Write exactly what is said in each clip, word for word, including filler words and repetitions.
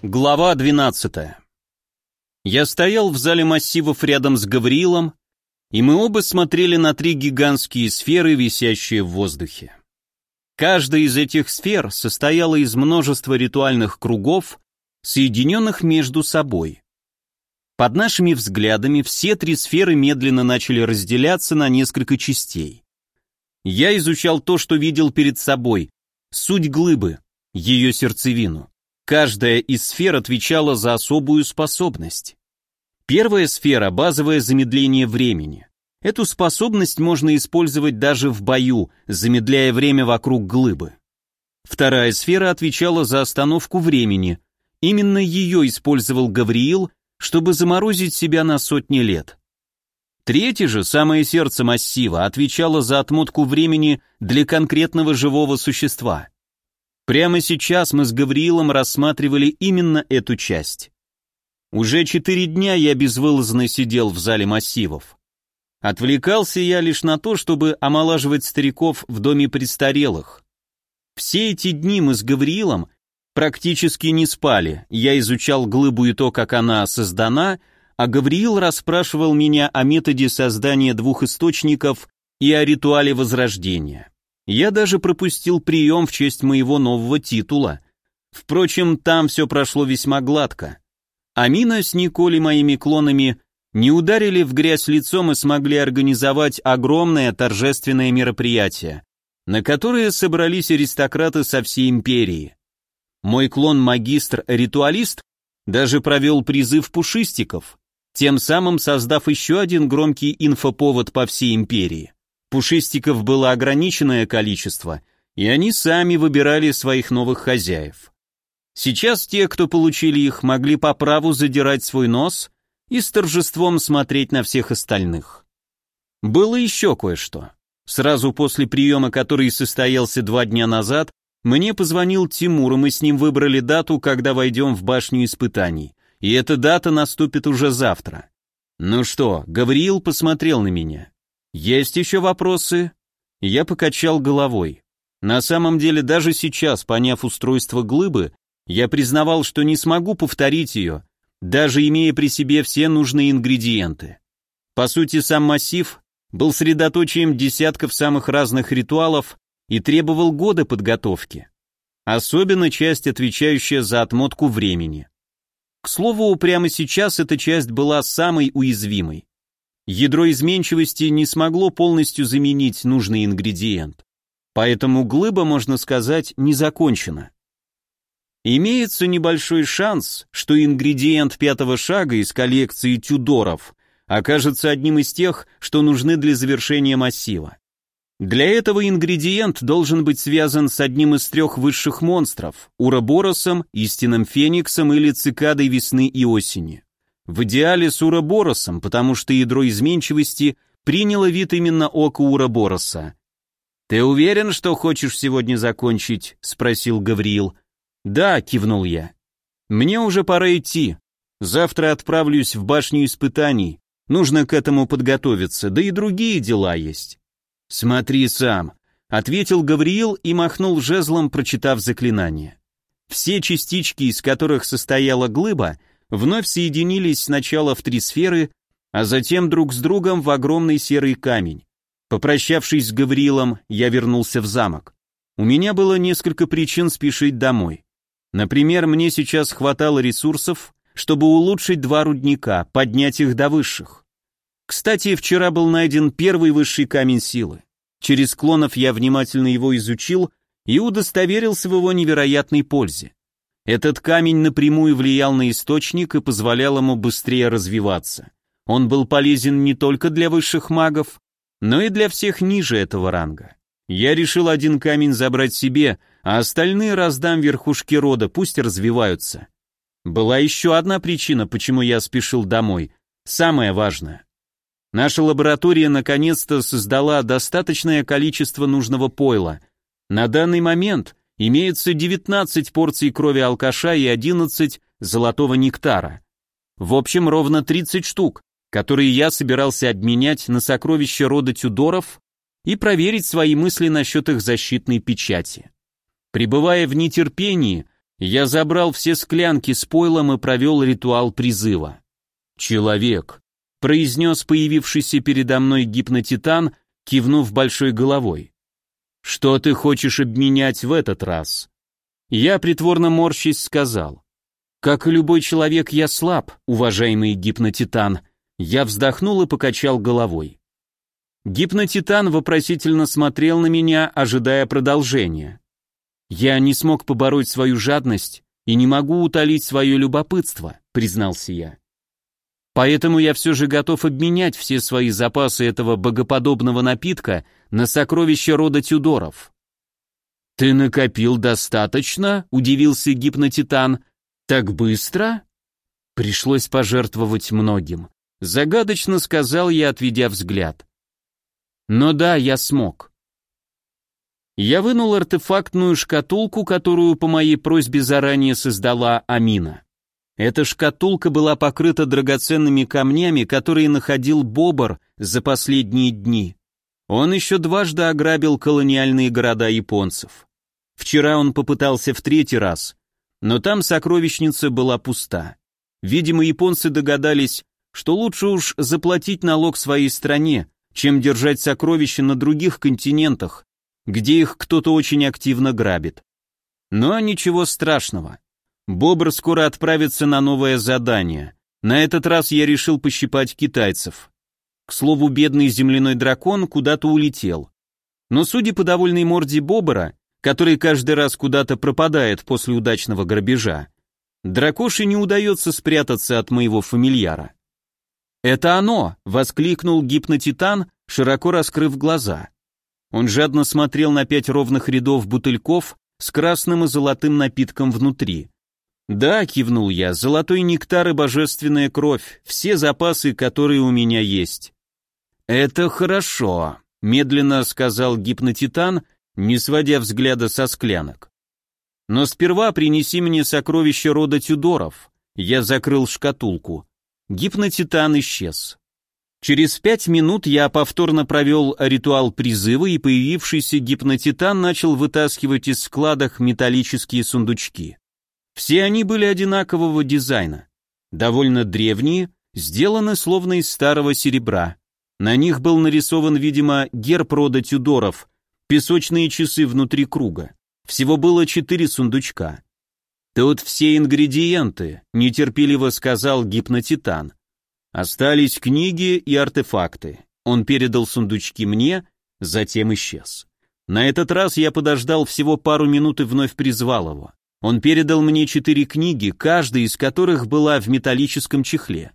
Глава двенадцатая. Я стоял в зале массивов рядом с Гавриилом, и мы оба смотрели на три гигантские сферы, висящие в воздухе. Каждая из этих сфер состояла из множества ритуальных кругов, соединенных между собой. Под нашими взглядами все три сферы медленно начали разделяться на несколько частей. Я изучал то, что видел перед собой, суть глыбы, ее сердцевину. Каждая из сфер отвечала за особую способность. Первая сфера – базовое замедление времени. Эту способность можно использовать даже в бою, замедляя время вокруг глыбы. Вторая сфера отвечала за остановку времени. Именно ее использовал Гавриил, чтобы заморозить себя на сотни лет. Третья же, самое сердце массива, отвечала за отмотку времени для конкретного живого существа. Прямо сейчас мы с Гавриилом рассматривали именно эту часть. Уже четыре дня я безвылазно сидел в зале массивов. Отвлекался я лишь на то, чтобы омолаживать стариков в доме престарелых. Все эти дни мы с Гавриилом практически не спали, я изучал глыбу и то, как она создана, а Гавриил расспрашивал меня о методе создания двух источников и о ритуале возрождения. Я даже пропустил прием в честь моего нового титула. Впрочем, там все прошло весьма гладко. Амина с Николь и моими клонами не ударили в грязь лицом и смогли организовать огромное торжественное мероприятие, на которое собрались аристократы со всей империи. Мой клон-магистр-ритуалист даже провел призыв пушистиков, тем самым создав еще один громкий инфоповод по всей империи. Пушистиков было ограниченное количество, и они сами выбирали своих новых хозяев. Сейчас те, кто получили их, могли по праву задирать свой нос и с торжеством смотреть на всех остальных. Было еще кое-что. Сразу после приема, который состоялся два дня назад, мне позвонил Тимур, и мы с ним выбрали дату, когда войдем в башню испытаний. И эта дата наступит уже завтра. Ну что, Гавриил посмотрел на меня. «Есть еще вопросы?» Я покачал головой. На самом деле, даже сейчас, поняв устройство глыбы, я признавал, что не смогу повторить ее, даже имея при себе все нужные ингредиенты. По сути, сам массив был средоточием десятков самых разных ритуалов и требовал года подготовки. Особенно часть, отвечающая за отмотку времени. К слову, прямо сейчас эта часть была самой уязвимой. Ядро изменчивости не смогло полностью заменить нужный ингредиент, поэтому глыба, можно сказать, не закончена. Имеется небольшой шанс, что ингредиент пятого шага из коллекции Тюдоров окажется одним из тех, что нужны для завершения массива. Для этого ингредиент должен быть связан с одним из трех высших монстров – Уроборосом, истинным фениксом или цикадой весны и осени. В идеале с Уроборосом, потому что ядро изменчивости приняло вид именно ока Уробороса. «Ты уверен, что хочешь сегодня закончить?» – спросил Гавриил. «Да», – кивнул я. «Мне уже пора идти. Завтра отправлюсь в башню испытаний. Нужно к этому подготовиться, да и другие дела есть». «Смотри сам», — ответил Гавриил и махнул жезлом, прочитав заклинание. Все частички, из которых состояла глыба, вновь соединились сначала в три сферы, а затем друг с другом в огромный серый камень. Попрощавшись с Гавриилом, я вернулся в замок. У меня было несколько причин спешить домой. Например, мне сейчас хватало ресурсов, чтобы улучшить два рудника, поднять их до высших. Кстати, вчера был найден первый высший камень силы. Через клонов я внимательно его изучил и удостоверился в его невероятной пользе. Этот камень напрямую влиял на источник и позволял ему быстрее развиваться. Он был полезен не только для высших магов, но и для всех ниже этого ранга. Я решил один камень забрать себе, а остальные раздам верхушке рода, пусть развиваются. Была еще одна причина, почему я спешил домой, самое важное. Наша лаборатория наконец-то создала достаточное количество нужного пойла. На данный момент имеется девятнадцать порций крови алкаша и одиннадцать золотого нектара. В общем, ровно тридцать штук, которые я собирался обменять на сокровища рода Тюдоров и проверить свои мысли насчет их защитной печати. Пребывая в нетерпении, Я забрал все склянки с пойлом и провел ритуал призыва. «Человек», — произнес появившийся передо мной гипнотитан, кивнув большой головой. «Что ты хочешь обменять в этот раз?» Я, притворно морщись, сказал. «Как и любой человек, я слаб, уважаемый гипнотитан». Я вздохнул и покачал головой. Гипнотитан вопросительно смотрел на меня, ожидая продолжения. «Я не смог побороть свою жадность и не могу утолить свое любопытство», — признался я. «Поэтому я все же готов обменять все свои запасы этого богоподобного напитка на сокровища рода Тюдоров». «Ты накопил достаточно?» — удивился гипнотитан. «Так быстро?» «Пришлось пожертвовать многим», — загадочно сказал я, отведя взгляд. «Но да, я смог». Я вынул артефактную шкатулку, которую по моей просьбе заранее создала Амина. Эта шкатулка была покрыта драгоценными камнями, которые находил Бобр за последние дни. Он еще дважды ограбил колониальные города японцев. Вчера он попытался в третий раз, но там сокровищница была пуста. Видимо, японцы догадались, что лучше уж заплатить налог своей стране, чем держать сокровища на других континентах, где их кто-то очень активно грабит. Но ничего страшного. Бобр скоро отправится на новое задание. На этот раз я решил пощипать китайцев. К слову, бедный земляной дракон куда-то улетел. Но судя по довольной морде Бобра, который каждый раз куда-то пропадает после удачного грабежа, дракоше не удается спрятаться от моего фамильяра. «Это оно!» — воскликнул гипнотитан, широко раскрыв глаза. Он жадно смотрел на пять ровных рядов бутыльков с красным и золотым напитком внутри. «Да», — кивнул я, — «золотой нектар и божественная кровь, все запасы, которые у меня есть». «Это хорошо», — медленно сказал гипнотитан, не сводя взгляда со склянок. «Но сперва принеси мне сокровища рода Тюдоров». Я закрыл шкатулку. Гипнотитан исчез. Через пять минут я повторно провел ритуал призыва, и появившийся гипнотитан начал вытаскивать из складок металлические сундучки. Все они были одинакового дизайна. Довольно древние, сделаны словно из старого серебра. На них был нарисован, видимо, герб рода Тюдоров, песочные часы внутри круга. Всего было четыре сундучка. «Тут все ингредиенты», — нетерпеливо сказал гипнотитан. «Остались книги и артефакты». Он передал сундучки мне, затем исчез. На этот раз я подождал всего пару минут и вновь призвал его. Он передал мне четыре книги, каждая из которых была в металлическом чехле.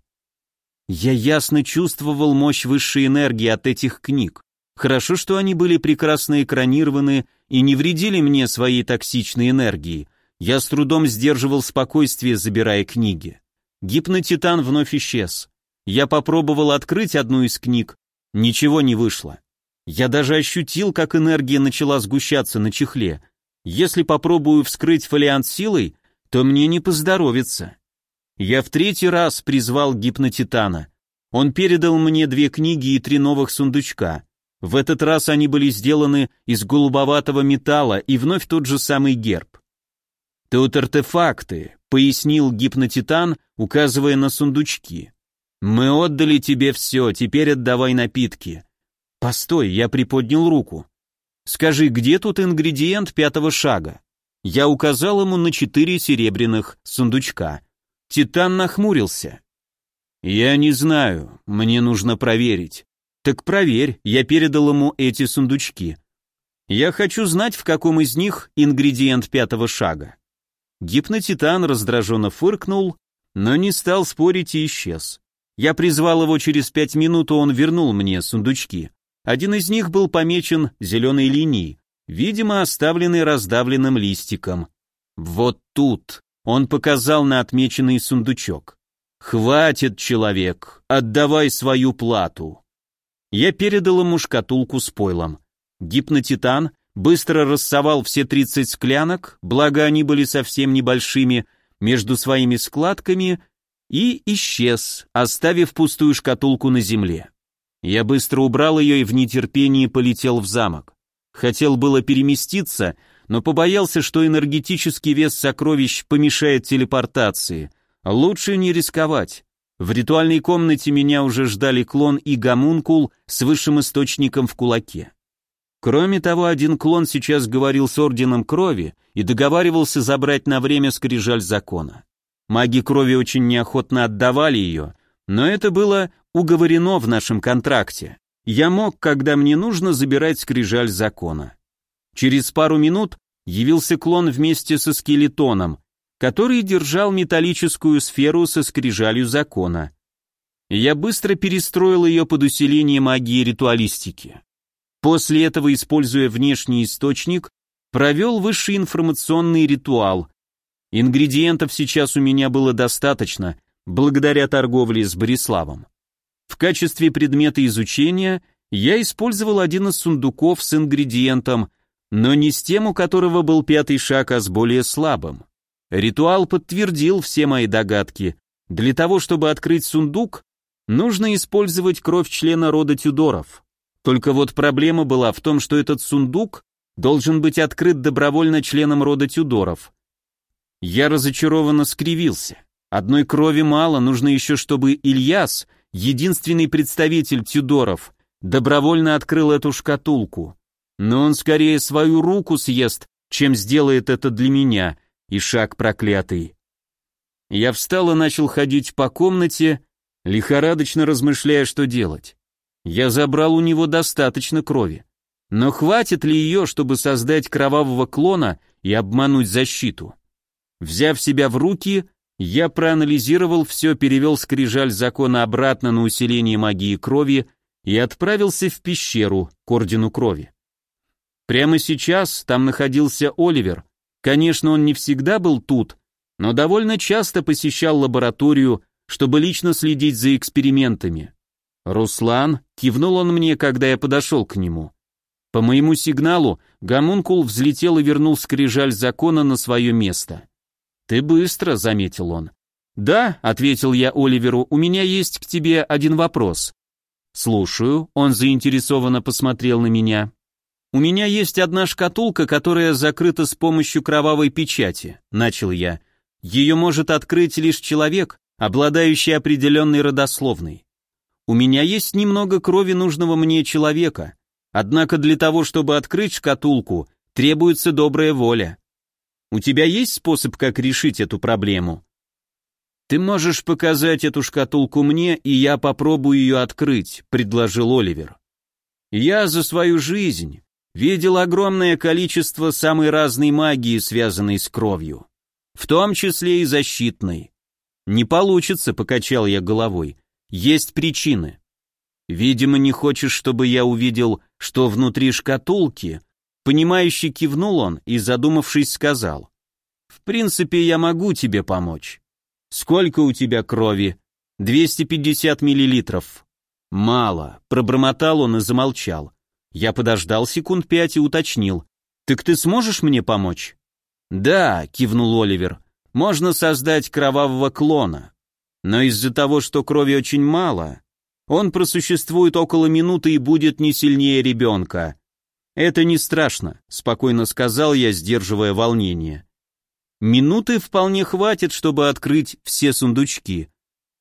Я ясно чувствовал мощь высшей энергии от этих книг. Хорошо, что они были прекрасно экранированы и не вредили мне своей токсичной энергией. Я с трудом сдерживал спокойствие, забирая книги. Гипнотитан вновь исчез. Я попробовал открыть одну из книг. Ничего не вышло. Я даже ощутил, как энергия начала сгущаться на чехле. Если попробую вскрыть фолиант силой, то мне не поздоровится. Я в третий раз призвал гипнотитана. Он передал мне две книги и три новых сундучка. В этот раз они были сделаны из голубоватого металла и вновь тот же самый герб. «Тут артефакты», — пояснил гипнотитан, указывая на сундучки. «Мы отдали тебе все, теперь отдавай напитки». «Постой», — я приподнял руку. «Скажи, где тут ингредиент пятого шага?» Я указал ему на четыре серебряных сундучка. Титан нахмурился. «Я не знаю, мне нужно проверить». «Так проверь», я передал ему эти сундучки. «Я хочу знать, в каком из них ингредиент пятого шага». Гипнотитан раздраженно фыркнул, но не стал спорить и исчез. Я призвал его через пять минут, и он вернул мне сундучки. Один из них был помечен зеленой линией, видимо, оставленный раздавленным листиком. «Вот тут», — он показал на отмеченный сундучок. «Хватит, человек, отдавай свою плату». Я передал ему шкатулку с пойлом. Гипнотитан быстро рассовал все тридцать склянок, благо они были совсем небольшими, между своими складками и исчез, оставив пустую шкатулку на земле. Я быстро убрал ее и в нетерпении полетел в замок. Хотел было переместиться, но побоялся, что энергетический вес сокровищ помешает телепортации. Лучше не рисковать. В ритуальной комнате меня уже ждали клон и гомункул с высшим источником в кулаке. Кроме того, один клон сейчас говорил с Орденом Крови и договаривался забрать на время скрижаль закона. Маги Крови очень неохотно отдавали ее, но это было уговорено в нашем контракте. Я мог, когда мне нужно, забирать скрижаль закона. Через пару минут явился клон вместе со скелетоном, который держал металлическую сферу со скрижалью закона. Я быстро перестроил ее под усиление магии ритуалистики. После этого, используя внешний источник, провел высший информационный ритуал. Ингредиентов сейчас у меня было достаточно, благодаря торговле с Бориславом. В качестве предмета изучения я использовал один из сундуков с ингредиентом, но не с тем, у которого был пятый шаг, а с более слабым. Ритуал подтвердил все мои догадки. Для того, чтобы открыть сундук, нужно использовать кровь члена рода Тюдоров. Только вот проблема была в том, что этот сундук должен быть открыт добровольно членом рода Тюдоров. Я разочарованно скривился. Одной крови мало, нужно еще, чтобы Ильяс, единственный представитель Тюдоров, добровольно открыл эту шкатулку. Но он скорее свою руку съест, чем сделает это для меня, и шаг проклятый. Я встал и начал ходить по комнате, лихорадочно размышляя, что делать. Я забрал у него достаточно крови. Но хватит ли ее, чтобы создать кровавого клона и обмануть защиту? Взяв себя в руки, я проанализировал все, перевел скрижаль закона обратно на усиление магии крови и отправился в пещеру к Ордену Крови. Прямо сейчас там находился Оливер. Конечно, он не всегда был тут, но довольно часто посещал лабораторию, чтобы лично следить за экспериментами. «Руслан», — кивнул он мне, когда я подошел к нему. По моему сигналу гомункул взлетел и вернул скрижаль закона на свое место. «Ты быстро», — заметил он. «Да», — ответил я Оливеру, — «у меня есть к тебе один вопрос». «Слушаю», — он заинтересованно посмотрел на меня. «У меня есть одна шкатулка, которая закрыта с помощью кровавой печати», — начал я. «Ее может открыть лишь человек, обладающий определенной родословной. У меня есть немного крови нужного мне человека, однако для того, чтобы открыть шкатулку, требуется добрая воля. У тебя есть способ, как решить эту проблему?» «Ты можешь показать эту шкатулку мне, и я попробую ее открыть», — предложил Оливер. «Я за свою жизнь видел огромное количество самой разной магии, связанной с кровью, в том числе и защитной». «Не получится», — покачал я головой. «Есть причины. Видимо, не хочешь, чтобы я увидел, что внутри шкатулки?» Понимающе кивнул он и, задумавшись, сказал: «В принципе, я могу тебе помочь. Сколько у тебя крови?» двести пятьдесят миллилитров. «Мало», — пробормотал он и замолчал. Я подождал секунд пять и уточнил: «Так ты сможешь мне помочь?» «Да», — кивнул Оливер, — «можно создать кровавого клона. Но из-за того, что крови очень мало, он просуществует около минуты и будет не сильнее ребенка». «Это не страшно», — спокойно сказал я, сдерживая волнение. «Минуты вполне хватит, чтобы открыть все сундучки.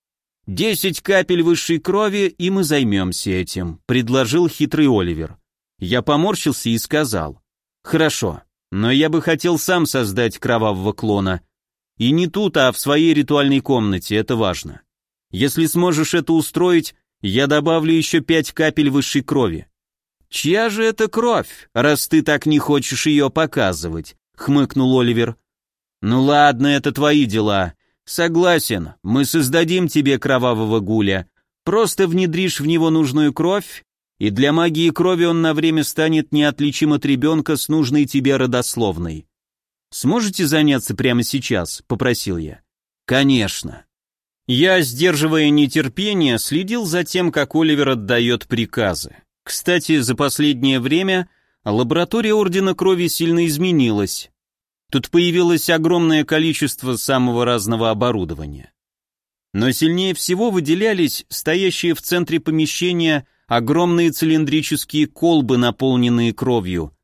Десять капель высшей крови, и мы займемся этим», — предложил хитрый Оливер. Я поморщился и сказал: «Хорошо, но я бы хотел сам создать кровавого клона. И не тут, а в своей ритуальной комнате, это важно. Если сможешь это устроить, я добавлю еще пять капель высшей крови». «Чья же это кровь, раз ты так не хочешь ее показывать?» — хмыкнул Оливер. «Ну ладно, это твои дела. Согласен, мы создадим тебе кровавого гуля. Просто внедришь в него нужную кровь, и для магии крови он на время станет неотличим от ребенка с нужной тебе родословной. Сможете заняться прямо сейчас?» — попросил я. «Конечно». Я, сдерживая нетерпение, следил за тем, как Оливер отдает приказы. Кстати, за последнее время лаборатория Ордена Крови сильно изменилась. Тут появилось огромное количество самого разного оборудования. Но сильнее всего выделялись стоящие в центре помещения огромные цилиндрические колбы, наполненные кровью.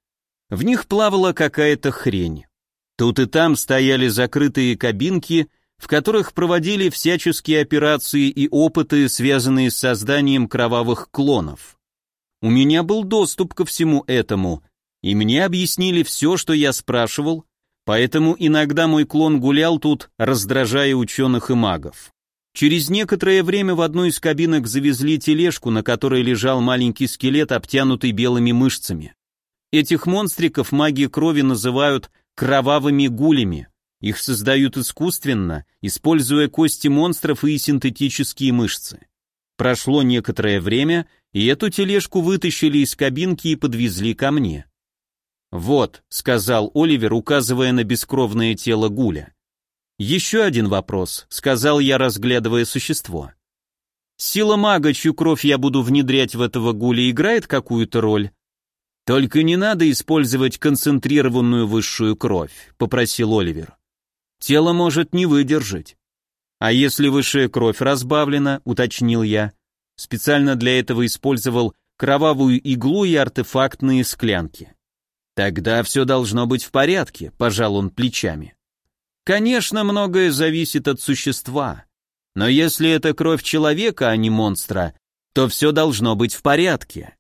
В них плавала какая-то хрень. Тут и там стояли закрытые кабинки, в которых проводили всяческие операции и опыты, связанные с созданием кровавых клонов. У меня был доступ ко всему этому, и мне объяснили все, что я спрашивал, поэтому иногда мой клон гулял тут, раздражая ученых и магов. Через некоторое время в одну из кабинок завезли тележку, на которой лежал маленький скелет, обтянутый белыми мышцами. Этих монстриков маги крови называют кровавыми гулями. Их создают искусственно, используя кости монстров и синтетические мышцы. Прошло некоторое время, и эту тележку вытащили из кабинки и подвезли ко мне. «Вот», — сказал Оливер, указывая на бескровное тело гуля. «Еще один вопрос», — сказал я, разглядывая существо. «Сила мага, чью кровь я буду внедрять в этого гуля, играет какую-то роль?» «Только не надо использовать концентрированную высшую кровь», — попросил Оливер. «Тело может не выдержать». «А если высшая кровь разбавлена», — уточнил я. Специально для этого использовал кровавую иглу и артефактные склянки. «Тогда все должно быть в порядке», — пожал он плечами. «Конечно, многое зависит от существа. Но если это кровь человека, а не монстра, то все должно быть в порядке».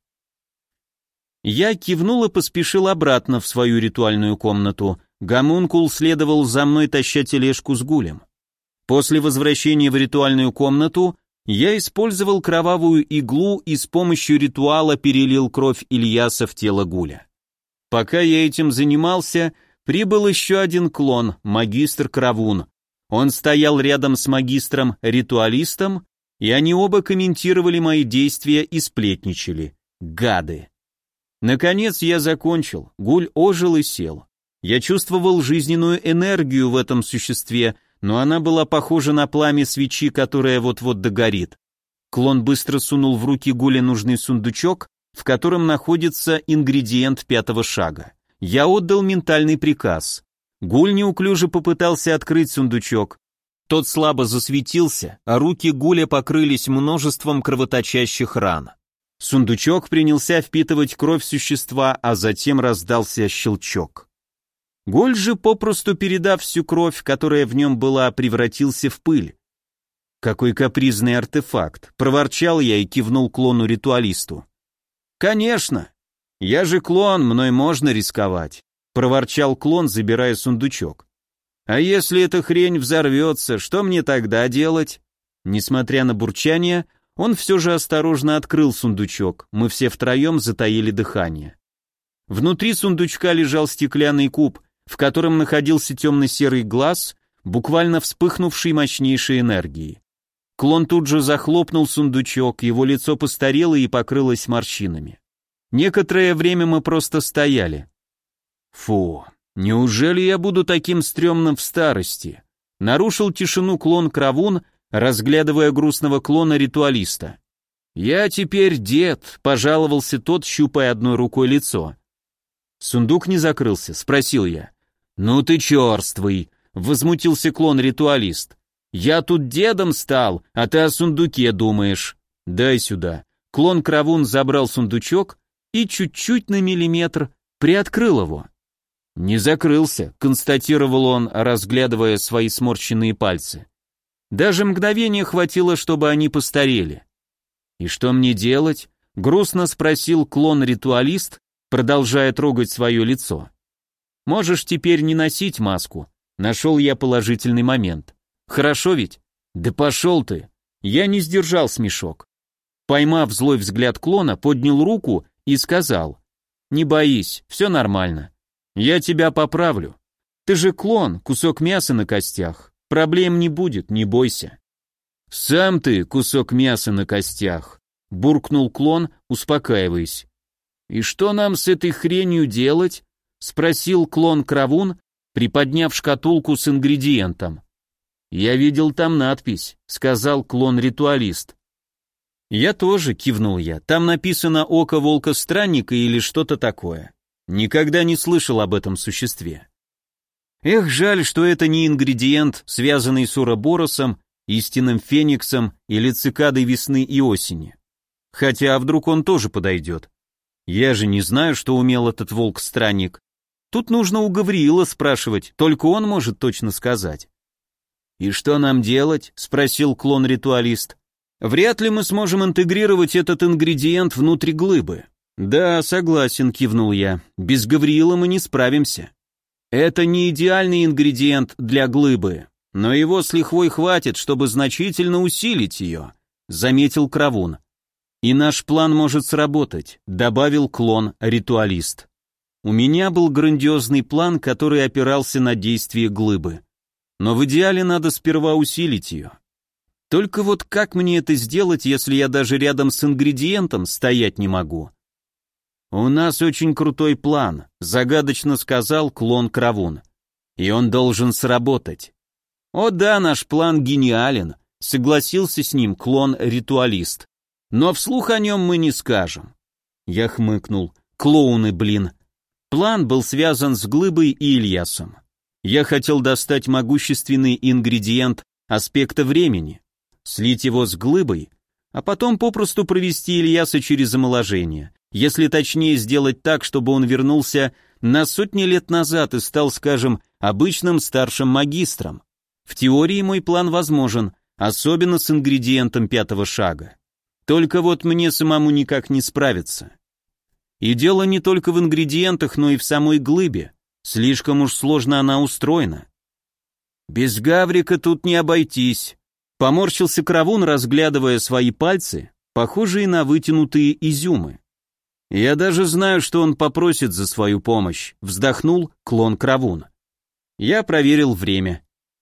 Я кивнул и поспешил обратно в свою ритуальную комнату. Гомункул следовал за мной, таща тележку с гулем. После возвращения в ритуальную комнату я использовал кровавую иглу и с помощью ритуала перелил кровь Ильяса в тело гуля. Пока я этим занимался, прибыл еще один клон, магистр Кравун. Он стоял рядом с магистром-ритуалистом, и они оба комментировали мои действия и сплетничали. Гады. Наконец я закончил, гуль ожил и сел. Я чувствовал жизненную энергию в этом существе, но она была похожа на пламя свечи, которая вот-вот догорит. Клон быстро сунул в руки гуля нужный сундучок, в котором находится ингредиент пятого шага. Я отдал ментальный приказ. Гуль неуклюже попытался открыть сундучок. Тот слабо засветился, а руки гуля покрылись множеством кровоточащих ран. Сундучок принялся впитывать кровь существа, а затем раздался щелчок. Гуль же, попросту передав всю кровь, которая в нем была, превратился в пыль. «Какой капризный артефакт!» — проворчал я и кивнул клону-ритуалисту. «Конечно! Я же клон, мной можно рисковать!» — проворчал клон, забирая сундучок. «А если эта хрень взорвется, что мне тогда делать?» Несмотря на бурчание, он все же осторожно открыл сундучок, мы все втроем затаили дыхание. Внутри сундучка лежал стеклянный куб, в котором находился темно-серый глаз, буквально вспыхнувший мощнейшей энергией. Клон тут же захлопнул сундучок, его лицо постарело и покрылось морщинами. Некоторое время мы просто стояли. «Фу, неужели я буду таким стрёмным в старости?» Нарушил тишину клон Кравун, разглядывая грустного клона-ритуалиста. «Я теперь дед», — пожаловался тот, щупая одной рукой лицо. «Сундук не закрылся?» — спросил я. «Ну ты черствый», — возмутился клон-ритуалист. «Я тут дедом стал, а ты о сундуке думаешь. Дай сюда». Клон Кравун забрал сундучок и чуть-чуть на миллиметр приоткрыл его. «Не закрылся», — констатировал он, разглядывая свои сморщенные пальцы. Даже мгновения хватило, чтобы они постарели. «И что мне делать?» — грустно спросил клон-ритуалист, продолжая трогать свое лицо. «Можешь теперь не носить маску», — нашел я положительный момент. «Хорошо ведь?» «Да пошел ты!» Я не сдержал смешок. Поймав злой взгляд клона, поднял руку и сказал: «Не боись, все нормально. Я тебя поправлю. Ты же клон, кусок мяса на костях. Проблем не будет, не бойся». «Сам ты кусок мяса на костях», — буркнул клон, успокаиваясь. «И что нам с этой хренью делать?» — спросил клон Кравун, приподняв шкатулку с ингредиентом. «Я видел там надпись», — сказал клон-ритуалист. «Я тоже», — кивнул я, — «там написано «Око волка-странника» или что-то такое. Никогда не слышал об этом существе». Эх, жаль, что это не ингредиент, связанный с Уроборосом, истинным фениксом или цикадой весны и осени. Хотя, а вдруг он тоже подойдет? Я же не знаю, что умел этот волк-странник. Тут нужно у Гавриила спрашивать, только он может точно сказать. «И что нам делать?» — спросил клон-ритуалист. «Вряд ли мы сможем интегрировать этот ингредиент внутрь глыбы». «Да, согласен», — кивнул я. «Без Гавриила мы не справимся». «Это не идеальный ингредиент для глыбы, но его с лихвой хватит, чтобы значительно усилить ее», — заметил Кравун. «И наш план может сработать», — добавил клон-ритуалист. У меня был грандиозный план, который опирался на действие глыбы. Но в идеале надо сперва усилить ее. Только вот как мне это сделать, если я даже рядом с ингредиентом стоять не могу? «У нас очень крутой план», — загадочно сказал клон Кравун. «И он должен сработать». «О да, наш план гениален», — согласился с ним клон-ритуалист. «Но вслух о нем мы не скажем». Я хмыкнул. «Клоуны, блин». План был связан с глыбой и Ильясом. Я хотел достать могущественный ингредиент аспекта времени, слить его с глыбой, а потом попросту провести Ильяса через омоложение. Если точнее, сделать так, чтобы он вернулся на сотни лет назад и стал, скажем, обычным старшим магистром. В теории мой план возможен, особенно с ингредиентом пятого шага. Только вот мне самому никак не справиться. И дело не только в ингредиентах, но и в самой глыбе. Слишком уж сложно она устроена. Без Гаврика тут не обойтись. Поморщился Кравун, разглядывая свои пальцы, похожие на вытянутые изюмы. «Я даже знаю, что он попросит за свою помощь», — вздохнул клон Кравун. Я проверил время.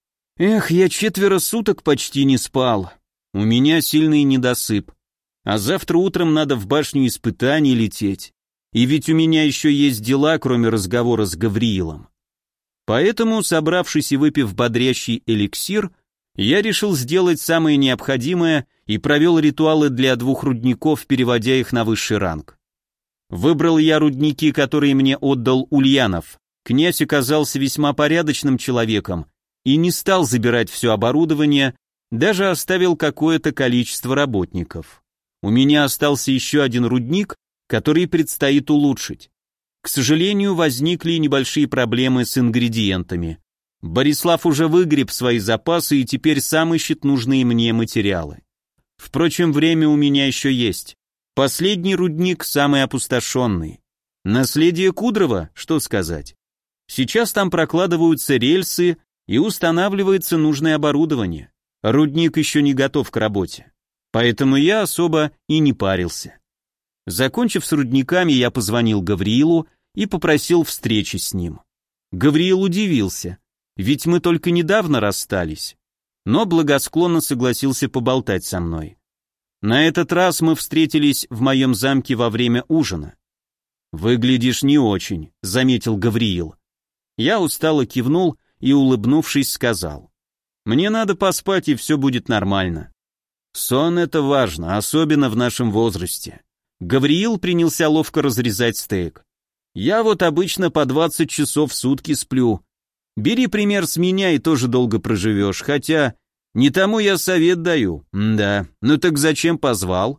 Эх, я четверо суток почти не спал. У меня сильный недосып. А завтра утром надо в башню испытаний лететь. И ведь у меня еще есть дела, кроме разговора с Гавриилом. Поэтому, собравшись и выпив бодрящий эликсир, я решил сделать самое необходимое и провел ритуалы для двух рудников, переводя их на высший ранг. Выбрал я рудники, которые мне отдал Ульянов. Князь оказался весьма порядочным человеком и не стал забирать все оборудование, даже оставил какое-то количество работников. У меня остался еще один рудник, который предстоит улучшить. К сожалению, возникли небольшие проблемы с ингредиентами. Борислав уже выгреб свои запасы и теперь сам ищет нужные мне материалы. Впрочем, время у меня еще есть. Последний рудник самый опустошенный. Наследие Кудрова, что сказать. Сейчас там прокладываются рельсы и устанавливается нужное оборудование. Рудник еще не готов к работе. Поэтому я особо и не парился. Закончив с рудниками, я позвонил Гавриилу и попросил встречи с ним. Гавриил удивился, ведь мы только недавно расстались, но благосклонно согласился поболтать со мной. На этот раз мы встретились в моем замке во время ужина. «Выглядишь не очень», — заметил Гавриил. Я устало кивнул и, улыбнувшись, сказал: «Мне надо поспать, и все будет нормально». Сон — это важно, особенно в нашем возрасте. Гавриил принялся ловко разрезать стейк. «Я вот обычно по двадцать часов в сутки сплю. Бери пример с меня и тоже долго проживешь, хотя не тому я совет даю. Да, ну так зачем позвал?»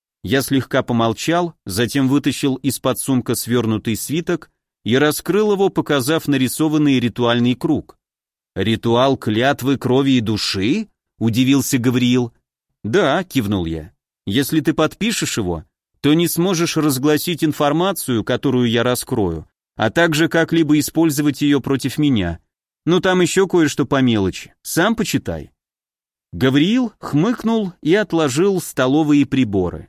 Я слегка помолчал, затем вытащил из-под сумка свернутый свиток и раскрыл его, показав нарисованный ритуальный круг. «Ритуал клятвы крови и души?» — удивился Гавриил. «Да», — кивнул я. «Если ты подпишешь его, то не сможешь разгласить информацию, которую я раскрою, а также как-либо использовать ее против меня. Ну там еще кое-что по мелочи. Сам почитай». Гавриил хмыкнул и отложил столовые приборы.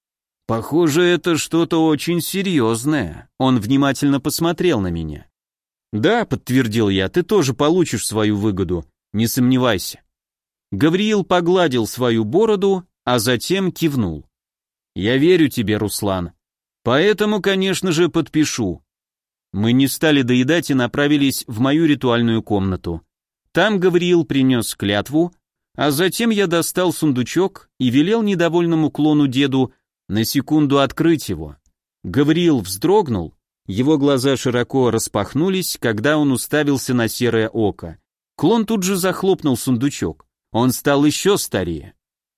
«Похоже, это что-то очень серьезное». Он внимательно посмотрел на меня. «Да», — подтвердил я, — «ты тоже получишь свою выгоду, не сомневайся». Гавриил погладил свою бороду, а затем кивнул. «Я верю тебе, Руслан. Поэтому, конечно же, подпишу». Мы не стали доедать и направились в мою ритуальную комнату. Там Гавриил принес клятву, а затем я достал сундучок и велел недовольному клону деду на секунду открыть его. Гавриил вздрогнул, его глаза широко распахнулись, когда он уставился на серое око. Клон тут же захлопнул сундучок. Он стал еще старее.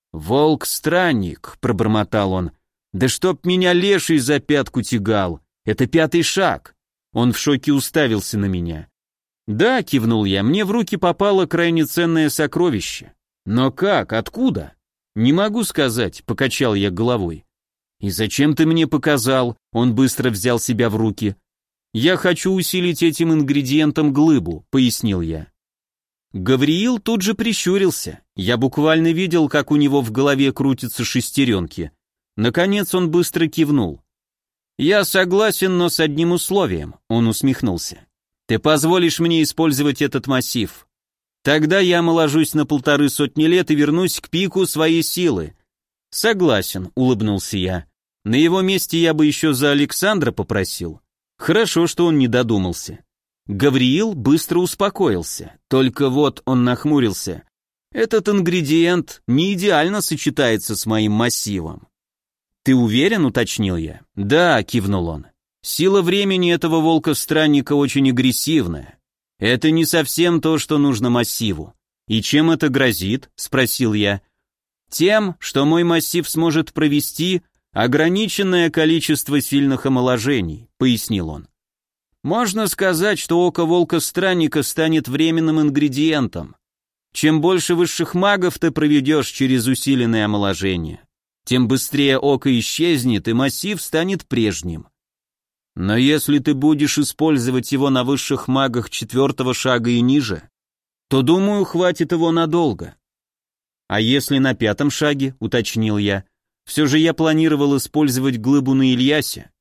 «Волк-странник», — пробормотал он, — «да чтоб меня леший за пятку тягал, это пятый шаг». Он в шоке уставился на меня. «Да», — кивнул я, — «мне в руки попало крайне ценное сокровище». «Но как? Откуда?» «Не могу сказать», — покачал я головой. «И зачем ты мне показал?» Он быстро взял себя в руки. «Я хочу усилить этим ингредиентом глыбу», — пояснил я. Гавриил тут же прищурился. Я буквально видел, как у него в голове крутятся шестеренки. Наконец он быстро кивнул. «Я согласен, но с одним условием», — он усмехнулся. «Ты позволишь мне использовать этот массив. Тогда я омоложусь на полторы сотни лет и вернусь к пику своей силы». «Согласен», — улыбнулся я. «На его месте я бы еще за Александра попросил». Хорошо, что он не додумался. Гавриил быстро успокоился, только вот он нахмурился. «Этот ингредиент не идеально сочетается с моим массивом». «Ты уверен?» — уточнил я. «Да», — кивнул он. «Сила времени этого волка-странника очень агрессивная. Это не совсем то, что нужно массиву». «И чем это грозит?» — спросил я. «Тем, что мой массив сможет провести ограниченное количество сильных омоложений», — пояснил он. «Можно сказать, что око волка-странника станет временным ингредиентом. Чем больше высших магов ты проведешь через усиленное омоложение, тем быстрее око исчезнет и массив станет прежним. Но если ты будешь использовать его на высших магах четвертого шага и ниже, то, думаю, хватит его надолго». «А если на пятом шаге?» — уточнил я. «Все же я планировал использовать глыбу на Ильясе».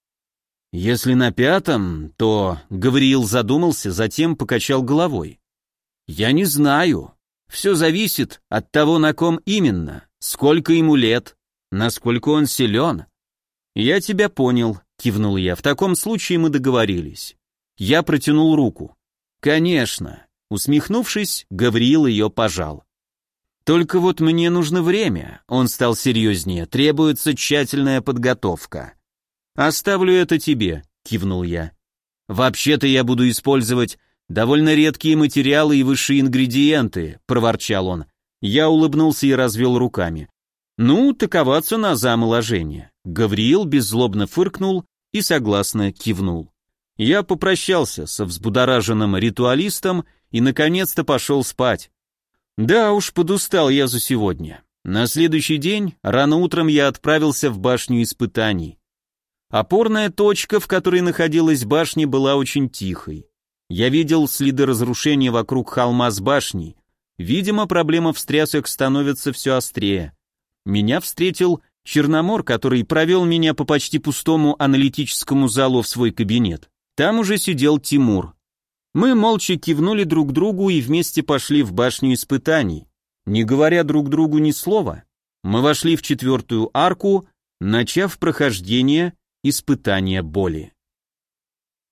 «Если на пятом, то...» — Гавриил задумался, затем покачал головой. «Я не знаю. Все зависит от того, на ком именно, сколько ему лет, насколько он силен». «Я тебя понял», — кивнул я. «В таком случае мы договорились». Я протянул руку. «Конечно». Усмехнувшись, Гавриил ее пожал. «Только вот мне нужно время», — он стал серьезнее, — «требуется тщательная подготовка». «Оставлю это тебе», — кивнул я. «Вообще-то я буду использовать довольно редкие материалы и высшие ингредиенты», — проворчал он. Я улыбнулся и развел руками. «Ну, такова цена за омоложение». Гавриил беззлобно фыркнул и согласно кивнул. Я попрощался со взбудораженным ритуалистом и наконец-то пошел спать. Да уж, подустал я за сегодня. На следующий день, рано утром, я отправился в башню испытаний. Опорная точка, в которой находилась башня, была очень тихой. Я видел следы разрушения вокруг холма с башней. Видимо, проблема встрясок становится все острее. Меня встретил Черномор, который провел меня по почти пустому аналитическому залу в свой кабинет. Там уже сидел Тимур. Мы молча кивнули друг другу и вместе пошли в башню испытаний. Не говоря друг другу ни слова, мы вошли в четвертую арку, начав прохождение испытания боли.